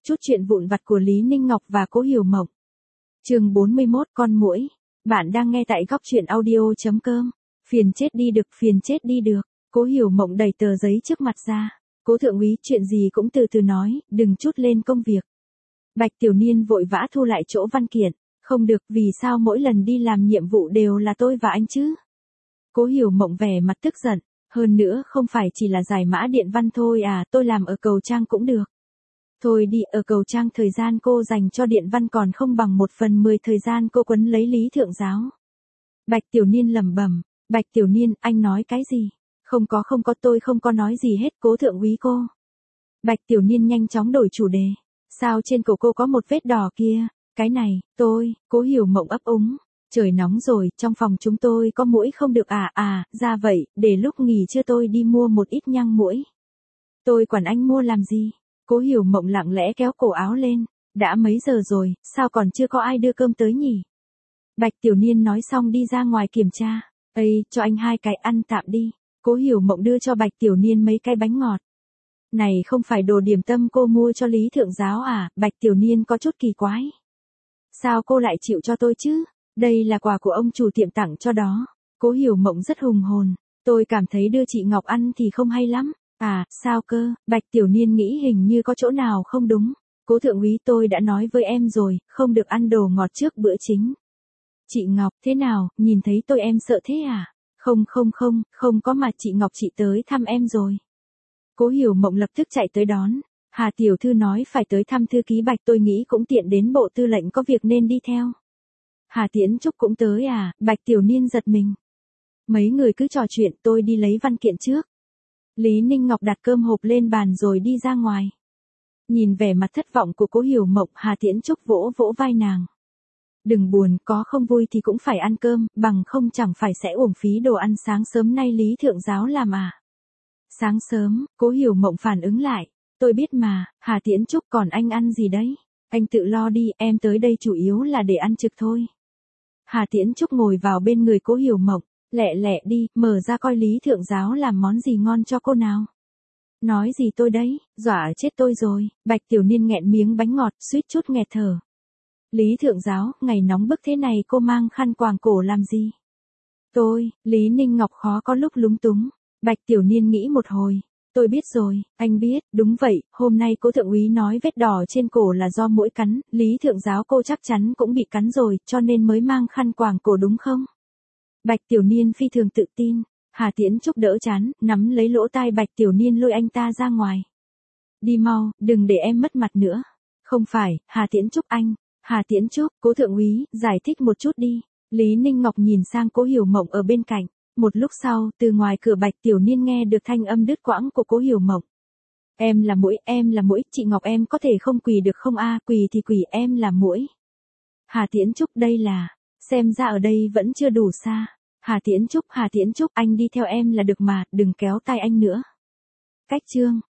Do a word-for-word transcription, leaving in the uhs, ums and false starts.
Chút chuyện vụn vặt của Lý Ninh Ngọc và Cố Hiểu Mộng. Chương bốn mươi mốt, con muỗi. Bạn đang nghe tại góc truyện audio chấm com. Phiền chết đi được, phiền chết đi được. Cố Hiểu Mộng đẩy tờ giấy trước mặt ra. Cố thượng úy, chuyện gì cũng từ từ nói, đừng trút lên công việc. Bạch Tiểu Niên vội vã thu lại chỗ văn kiện. Không được, vì sao mỗi lần đi làm nhiệm vụ đều là tôi và anh chứ? Cố Hiểu Mộng vẻ mặt tức giận. Hơn nữa không phải chỉ là giải mã điện văn thôi à, tôi làm ở cầu trang cũng được. Thôi đi, ở cầu trang thời gian cô dành cho điện văn còn không bằng một phần mười thời gian cô quấn lấy Lý Thượng Giáo. Bạch Tiểu Niên lẩm bẩm, Bạch Tiểu Niên, anh nói cái gì? Không có không có, tôi không có nói gì hết, Cố thượng úy cô. Bạch Tiểu Niên nhanh chóng đổi chủ đề. Sao trên cổ cô có một vết đỏ kia? Cái này, tôi, Cố Hiểu Mộng ấp úng. Trời nóng rồi, trong phòng chúng tôi có muỗi không được à à, ra vậy, để lúc nghỉ trưa tôi đi mua một ít nhang muỗi. Tôi quản anh mua làm gì? Cố Hiểu Mộng lặng lẽ kéo cổ áo lên. Đã mấy giờ rồi, sao còn chưa có ai đưa cơm tới nhỉ? Bạch Tiểu Niên nói xong đi ra ngoài kiểm tra. Ây, cho anh hai cái ăn tạm đi. Cố Hiểu Mộng đưa cho Bạch Tiểu Niên mấy cái bánh ngọt. Này không phải đồ điểm tâm cô mua cho Lý Thượng Giáo à? Bạch Tiểu Niên có chút kỳ quái. Sao cô lại chịu cho tôi chứ? Đây là quà của ông chủ tiệm tặng cho đó. Cố Hiểu Mộng rất hùng hồn. Tôi cảm thấy đưa chị Ngọc ăn thì không hay lắm. À, sao cơ? Bạch Tiểu Niên nghĩ hình như có chỗ nào không đúng. Cố thượng úy, tôi đã nói với em rồi, không được ăn đồ ngọt trước bữa chính. Chị Ngọc, thế nào, nhìn thấy tôi em sợ thế à? Không không không, không có mà chị Ngọc chị tới thăm em rồi. Cố Hiểu Mộng lập tức chạy tới đón. Hà tiểu thư nói phải tới thăm thư ký Bạch, tôi nghĩ cũng tiện đến bộ tư lệnh có việc nên đi theo. Hà Tiễn Trúc cũng tới à? Bạch Tiểu Niên giật mình. Mấy người cứ trò chuyện, tôi đi lấy văn kiện trước. Lý Ninh Ngọc đặt cơm hộp lên bàn rồi đi ra ngoài. Nhìn vẻ mặt thất vọng của Cố Hiểu Mộng, Hà Tiễn Trúc vỗ vỗ vai nàng. Đừng buồn, có không vui thì cũng phải ăn cơm, bằng không chẳng phải sẽ uổng phí đồ ăn sáng sớm nay Lý Thượng Giáo làm à. Sáng sớm, Cố Hiểu Mộng phản ứng lại. Tôi biết mà, Hà Tiễn Trúc, còn anh ăn gì đấy? Anh tự lo đi, em tới đây chủ yếu là để ăn trực thôi. Hà Tiễn Trúc ngồi vào bên người Cố Hiểu Mộng. Lẹ lẹ đi, mở ra coi Lý Thượng Giáo làm món gì ngon cho cô nào. Nói gì tôi đấy, dọa chết tôi rồi. Bạch Tiểu Niên nghẹn miếng bánh ngọt, suýt chút nghẹt thở. Lý Thượng Giáo, ngày nóng bức thế này cô mang khăn quàng cổ làm gì? Tôi, Lý Ninh Ngọc khó có lúc lúng túng. Bạch Tiểu Niên nghĩ một hồi. Tôi biết rồi, anh biết, đúng vậy, hôm nay Cố thượng úy nói vết đỏ trên cổ là do muỗi cắn, Lý Thượng Giáo cô chắc chắn cũng bị cắn rồi, cho nên mới mang khăn quàng cổ đúng không? Bạch Tiểu Niên phi thường tự tin. Hà Tiễn Trúc đỡ chán, nắm lấy lỗ tai Bạch Tiểu Niên lôi anh ta ra ngoài. Đi mau, đừng để em mất mặt nữa. Không phải, Hà Tiễn Trúc anh. Hà Tiễn Trúc, Cố thượng úy, giải thích một chút đi. Lý Ninh Ngọc nhìn sang Cố Hiểu Mộng ở bên cạnh. Một lúc sau, từ ngoài cửa Bạch Tiểu Niên nghe được thanh âm đứt quãng của Cố Hiểu Mộng. Em là muỗi, em là muỗi, chị Ngọc em có thể không quỳ được không a? À, quỳ thì quỳ, em là muỗi. Hà Tiễn Trúc, đây là, xem ra ở đây vẫn chưa đủ xa. Hà Tiễn Trúc, Hà Tiễn Trúc, anh đi theo em là được mà, đừng kéo tay anh nữa. Cách chương.